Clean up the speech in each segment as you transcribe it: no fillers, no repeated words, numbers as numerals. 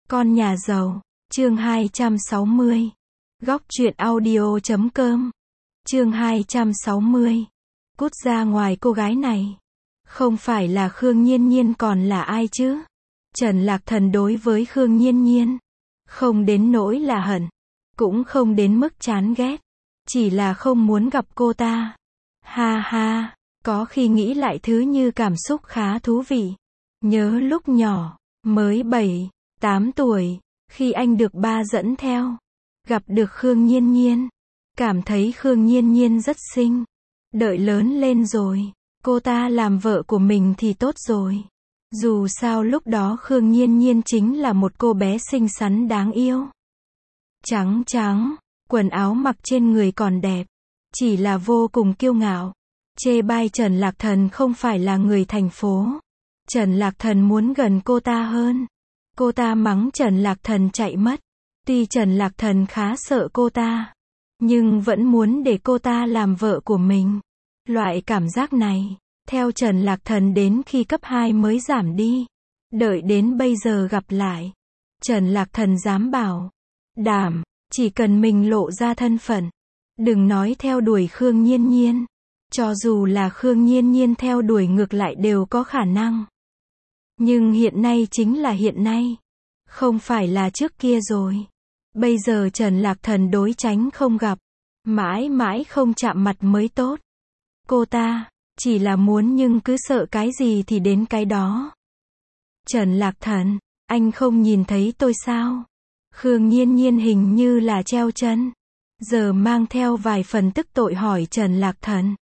Con nhà giàu, chương 260. Góc truyện audio.com. Chương 260. Cút ra ngoài cô gái này. Không phải là Khương Nhiên Nhiên còn là ai chứ? Trần Lạc Thần đối với Khương Nhiên Nhiên không đến nỗi là hận, cũng không đến mức chán ghét, chỉ là không muốn gặp cô ta. Ha ha, có khi nghĩ lại thứ như cảm xúc khá thú vị. Nhớ lúc nhỏ, mới 7, 8 tuổi, khi anh được ba dẫn theo, gặp được Khương Nhiên Nhiên, cảm thấy Khương Nhiên Nhiên rất xinh. Đợi lớn lên rồi, cô ta làm vợ của mình thì tốt rồi. Dù sao lúc đó Khương Nhiên Nhiên chính là một cô bé xinh xắn đáng yêu. Trắng trắng, quần áo mặc trên người còn đẹp, chỉ là vô cùng kiêu ngạo. Chê bai Trần Lạc Thần không phải là người thành phố. Trần Lạc Thần muốn gần cô ta hơn. Cô ta mắng Trần Lạc Thần chạy mất. Tuy Trần Lạc Thần khá sợ cô ta, nhưng vẫn muốn để cô ta làm vợ của mình. Loại cảm giác này, theo Trần Lạc Thần đến khi cấp 2 mới giảm đi. Đợi đến bây giờ gặp lại, Trần Lạc Thần dám bảo đảm, chỉ cần mình lộ ra thân phận, đừng nói theo đuổi Khương Nhiên Nhiên. Cho dù là Khương Nhiên Nhiên theo đuổi ngược lại đều có khả năng. Nhưng hiện nay chính là hiện nay, không phải là trước kia rồi. Bây giờ Trần Lạc Thần đối tránh không gặp, mãi mãi không chạm mặt mới tốt. Cô ta chỉ là muốn nhưng cứ sợ cái gì thì đến cái đó. Trần Lạc Thần, anh không nhìn thấy tôi sao? Khương Nhiên Nhiên hình như là treo chân, giờ mang theo vài phần tức tội hỏi Trần Lạc Thần.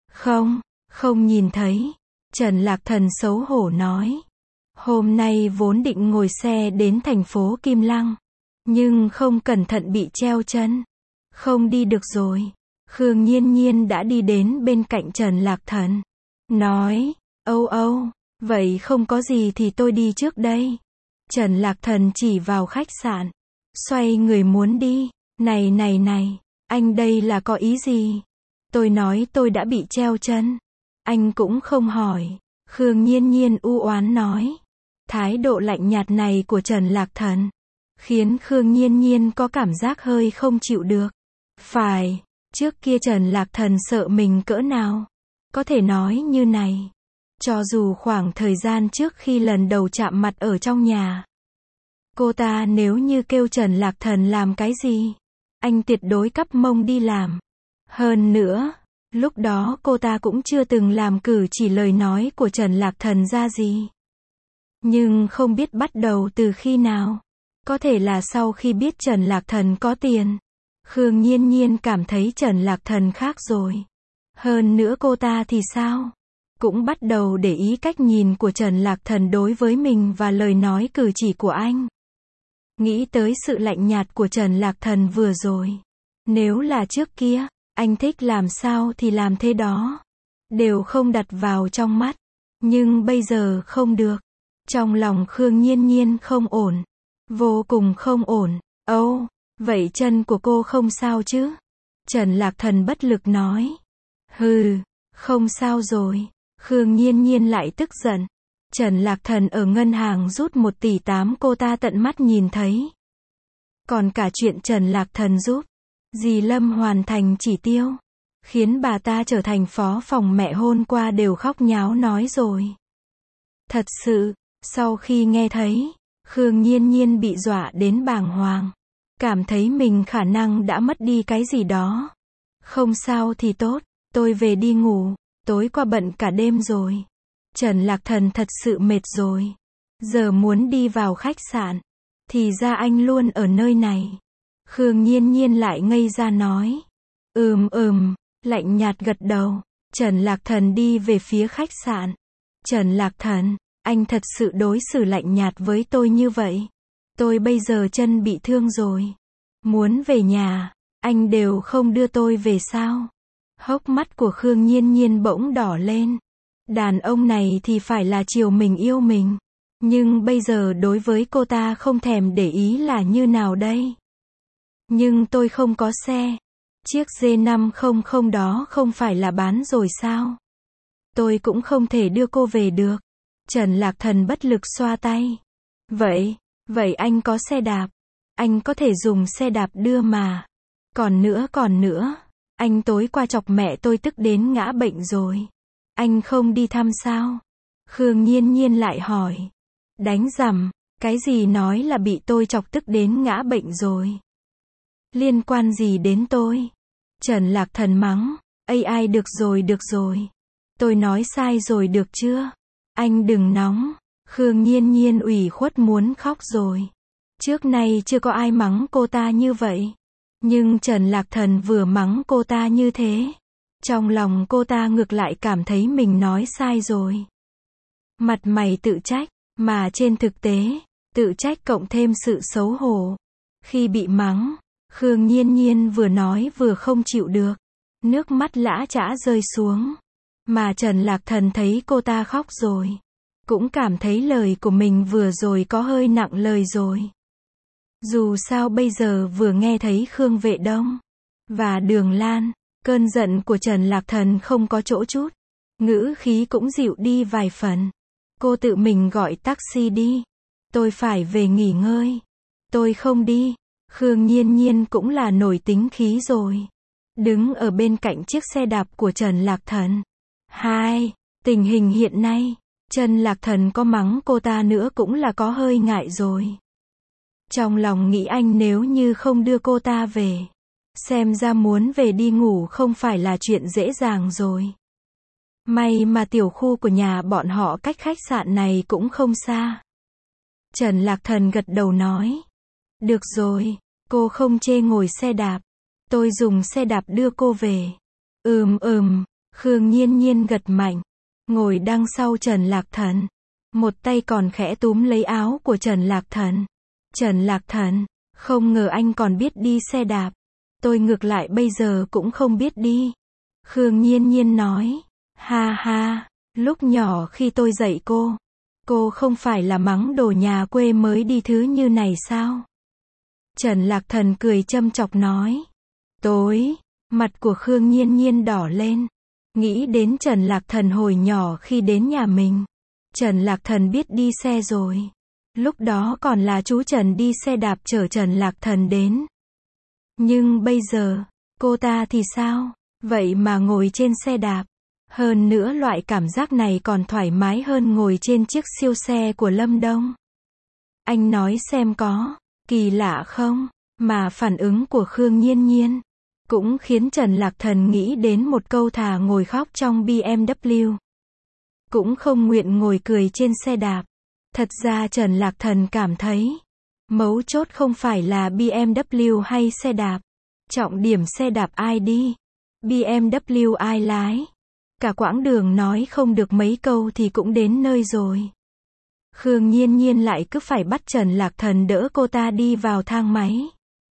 Không nhìn thấy. Trần Lạc Thần xấu hổ nói. Hôm nay vốn định ngồi xe đến thành phố Kim Lăng, nhưng không cẩn thận bị treo chân, không đi được rồi. Khương Nhiên Nhiên đã đi đến bên cạnh Trần Lạc Thần, nói, âu, vậy không có gì thì tôi đi trước đây. Trần Lạc Thần chỉ vào khách sạn, xoay người muốn đi. Này, anh đây là có ý gì? Tôi nói tôi đã bị treo chân, anh cũng không hỏi. Khương Nhiên Nhiên u oán nói. Thái độ lạnh nhạt này của Trần Lạc Thần khiến Khương Nhiên Nhiên có cảm giác hơi không chịu được. Phải, trước kia Trần Lạc Thần sợ mình cỡ nào, có thể nói như này. Cho dù khoảng thời gian trước khi lần đầu chạm mặt ở trong nhà, cô ta nếu như kêu Trần Lạc Thần làm cái gì, anh tuyệt đối cắp mông đi làm. Hơn nữa, lúc đó cô ta cũng chưa từng làm cử chỉ lời nói của Trần Lạc Thần ra gì. Nhưng không biết bắt đầu từ khi nào. Có thể là sau khi biết Trần Lạc Thần có tiền, Khương Nhiên Nhiên cảm thấy Trần Lạc Thần khác rồi. Hơn nữa cô ta thì sao? Cũng bắt đầu để ý cách nhìn của Trần Lạc Thần đối với mình và lời nói cử chỉ của anh. Nghĩ tới sự lạnh nhạt của Trần Lạc Thần vừa rồi. Nếu là trước kia, anh thích làm sao thì làm thế đó, đều không đặt vào trong mắt. Nhưng bây giờ không được. Trong lòng Khương Nhiên Nhiên không ổn, vô cùng không ổn. Vậy chân của cô không sao chứ? Trần Lạc Thần bất lực nói. Hừ, không sao rồi. Khương Nhiên Nhiên lại tức giận. Trần Lạc Thần ở ngân hàng rút 1,8 tỷ cô ta tận mắt nhìn thấy. Còn cả chuyện Trần Lạc Thần giúp dì Lâm hoàn thành chỉ tiêu, khiến bà ta trở thành phó phòng mẹ hôm qua đều khóc nháo nói rồi. Thật sự, sau khi nghe thấy, Khương Nhiên Nhiên bị dọa đến bàng hoàng, cảm thấy mình khả năng đã mất đi cái gì đó. Không sao thì tốt, tôi về đi ngủ, tối qua bận cả đêm rồi. Trần Lạc Thần thật sự mệt rồi, giờ muốn đi vào khách sạn, thì ra anh luôn ở nơi này. Khương Nhiên Nhiên lại ngây ra nói. Lạnh nhạt gật đầu. Trần Lạc Thần đi về phía khách sạn. Trần Lạc Thần, anh thật sự đối xử lạnh nhạt với tôi như vậy. Tôi bây giờ chân bị thương rồi, muốn về nhà, anh đều không đưa tôi về sao? Hốc mắt của Khương Nhiên Nhiên bỗng đỏ lên. Đàn ông này thì phải là chiều mình yêu mình, nhưng bây giờ đối với cô ta không thèm để ý là như nào đây? Nhưng tôi không có xe. Chiếc G500 đó không phải là bán rồi sao? Tôi cũng không thể đưa cô về được. Trần Lạc Thần bất lực xoa tay. Vậy anh có xe đạp. Anh có thể dùng xe đạp đưa mà. Còn nữa, anh tối qua chọc mẹ tôi tức đến ngã bệnh rồi. Anh không đi thăm sao? Khương Nhiên Nhiên lại hỏi. Đánh rằm, cái gì nói là bị tôi chọc tức đến ngã bệnh rồi? Liên quan gì đến tôi? Trần Lạc Thần mắng. Ai được rồi. Tôi nói sai rồi được chưa? Anh đừng nóng. Khương Nhiên Nhiên ủy khuất muốn khóc rồi. Trước nay chưa có ai mắng cô ta như vậy. Nhưng Trần Lạc Thần vừa mắng cô ta như thế. Trong lòng cô ta ngược lại cảm thấy mình nói sai rồi. Mặt mày tự trách, mà trên thực tế, tự trách cộng thêm sự xấu hổ. Khi bị mắng, Khương Nhiên Nhiên vừa nói vừa không chịu được. Nước mắt lã chã rơi xuống. Mà Trần Lạc Thần thấy cô ta khóc rồi. Cũng cảm thấy lời của mình vừa rồi có hơi nặng lời rồi. Dù sao bây giờ vừa nghe thấy Khương Vệ Đông và Đường Lan, cơn giận của Trần Lạc Thần không có chỗ chút. Ngữ khí cũng dịu đi vài phần. Cô tự mình gọi taxi đi. Tôi phải về nghỉ ngơi. Tôi không đi. Khương Nhiên Nhiên cũng là nổi tính khí rồi. Đứng ở bên cạnh chiếc xe đạp của Trần Lạc Thần. Tình hình hiện nay, Trần Lạc Thần có mắng cô ta nữa cũng là có hơi ngại rồi. Trong lòng nghĩ anh nếu như không đưa cô ta về, xem ra muốn về đi ngủ không phải là chuyện dễ dàng rồi. May mà tiểu khu của nhà bọn họ cách khách sạn này cũng không xa. Trần Lạc Thần gật đầu nói. Được rồi, cô không chê ngồi xe đạp. Tôi dùng xe đạp đưa cô về. Khương Nhiên Nhiên gật mạnh. Ngồi đằng sau Trần Lạc Thần. Một tay còn khẽ túm lấy áo của Trần Lạc Thần. Trần Lạc Thần, không ngờ anh còn biết đi xe đạp. Tôi ngược lại bây giờ cũng không biết đi. Khương Nhiên Nhiên nói. Ha, lúc nhỏ khi tôi dạy cô không phải là mắng đồ nhà quê mới đi thứ như này sao? Trần Lạc Thần cười châm chọc nói. Mặt của Khương Nhiên Nhiên đỏ lên. Nghĩ đến Trần Lạc Thần hồi nhỏ khi đến nhà mình. Trần Lạc Thần biết đi xe rồi. Lúc đó còn là chú Trần đi xe đạp chở Trần Lạc Thần đến. Nhưng bây giờ, cô ta thì sao? Vậy mà ngồi trên xe đạp. Hơn nữa loại cảm giác này còn thoải mái hơn ngồi trên chiếc siêu xe của Lâm Đông. Anh nói xem có kỳ lạ không? Mà phản ứng của Khương Nhiên Nhiên cũng khiến Trần Lạc Thần nghĩ đến một câu thà ngồi khóc trong BMW. Cũng không nguyện ngồi cười trên xe đạp. Thật ra Trần Lạc Thần cảm thấy mấu chốt không phải là BMW hay xe đạp. Trọng điểm xe đạp ai đi, BMW ai lái. Cả quãng đường nói không được mấy câu thì cũng đến nơi rồi. Khương Nhiên Nhiên lại cứ phải bắt Trần Lạc Thần đỡ cô ta đi vào thang máy.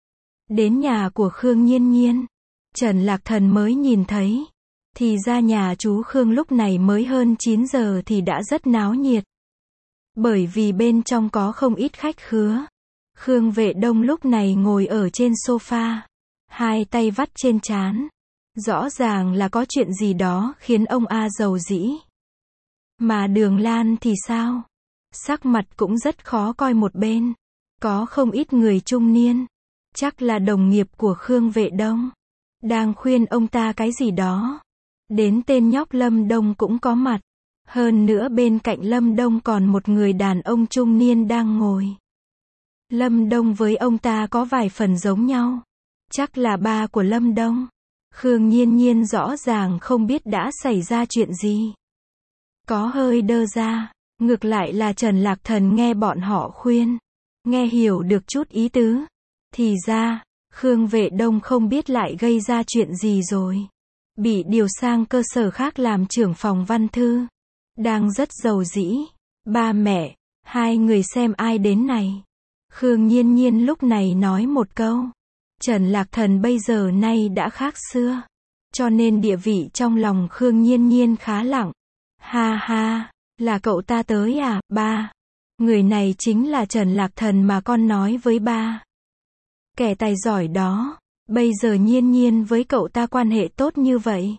Đến nhà của Khương Nhiên Nhiên, Trần Lạc Thần mới nhìn thấy. Thì ra nhà chú Khương lúc này mới hơn 9 giờ thì đã rất náo nhiệt. Bởi vì bên trong có không ít khách khứa. Khương Vệ Đông lúc này ngồi ở trên sofa, hai tay vắt trên trán. Rõ ràng là có chuyện gì đó khiến ông A rầu rĩ. Mà Đường Lan thì sao? Sắc mặt cũng rất khó coi một bên. Có không ít người trung niên, chắc là đồng nghiệp của Khương Vệ Đông, đang khuyên ông ta cái gì đó. Đến tên nhóc Lâm Đông cũng có mặt. Hơn nữa bên cạnh Lâm Đông còn một người đàn ông trung niên đang ngồi. Lâm Đông với ông ta có vài phần giống nhau. Chắc là ba của Lâm Đông. Khương Nhiên Nhiên rõ ràng không biết đã xảy ra chuyện gì. Có hơi đơ ra. Ngược lại là Trần Lạc Thần nghe bọn họ khuyên, nghe hiểu được chút ý tứ. Thì ra, Khương Vệ Đông không biết lại gây ra chuyện gì rồi. Bị điều sang cơ sở khác làm trưởng phòng văn thư. Đang rất giàu dĩ. Ba mẹ, hai người xem ai đến này. Khương Nhiên Nhiên lúc này nói một câu. Trần Lạc Thần bây giờ nay đã khác xưa. Cho nên địa vị trong lòng Khương Nhiên Nhiên khá lặng. Ha, là cậu ta tới à, ba? Người này chính là Trần Lạc Thần mà con nói với ba. Kẻ tài giỏi đó. Bây giờ Nhiên Nhiên với cậu ta quan hệ tốt như vậy.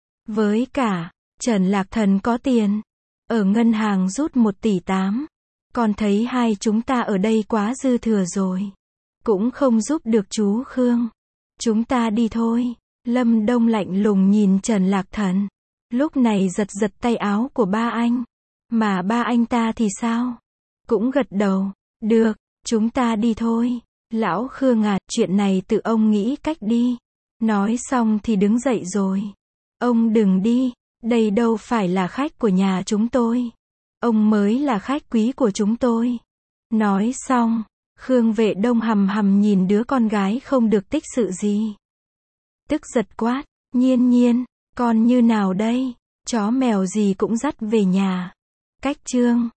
Với cả, Trần Lạc Thần có tiền. Ở ngân hàng rút 1,8 tỷ. Con thấy hai chúng ta ở đây quá dư thừa rồi. Cũng không giúp được chú Khương. Chúng ta đi thôi. Lâm Đông lạnh lùng nhìn Trần Lạc Thần. Lúc này giật giật tay áo của ba anh. Mà ba anh ta thì sao? Cũng gật đầu. Được, chúng ta đi thôi. Lão Khương à, chuyện này tự ông nghĩ cách đi. Nói xong thì đứng dậy rồi. Ông đừng đi, đây đâu phải là khách của nhà chúng tôi. Ông mới là khách quý của chúng tôi. Nói xong, Khương Vệ Đông hầm hầm nhìn đứa con gái không được tích sự gì. Tức giật quát, Nhiên Nhiên, con như nào đây? Chó mèo gì cũng dắt về nhà. Cách chương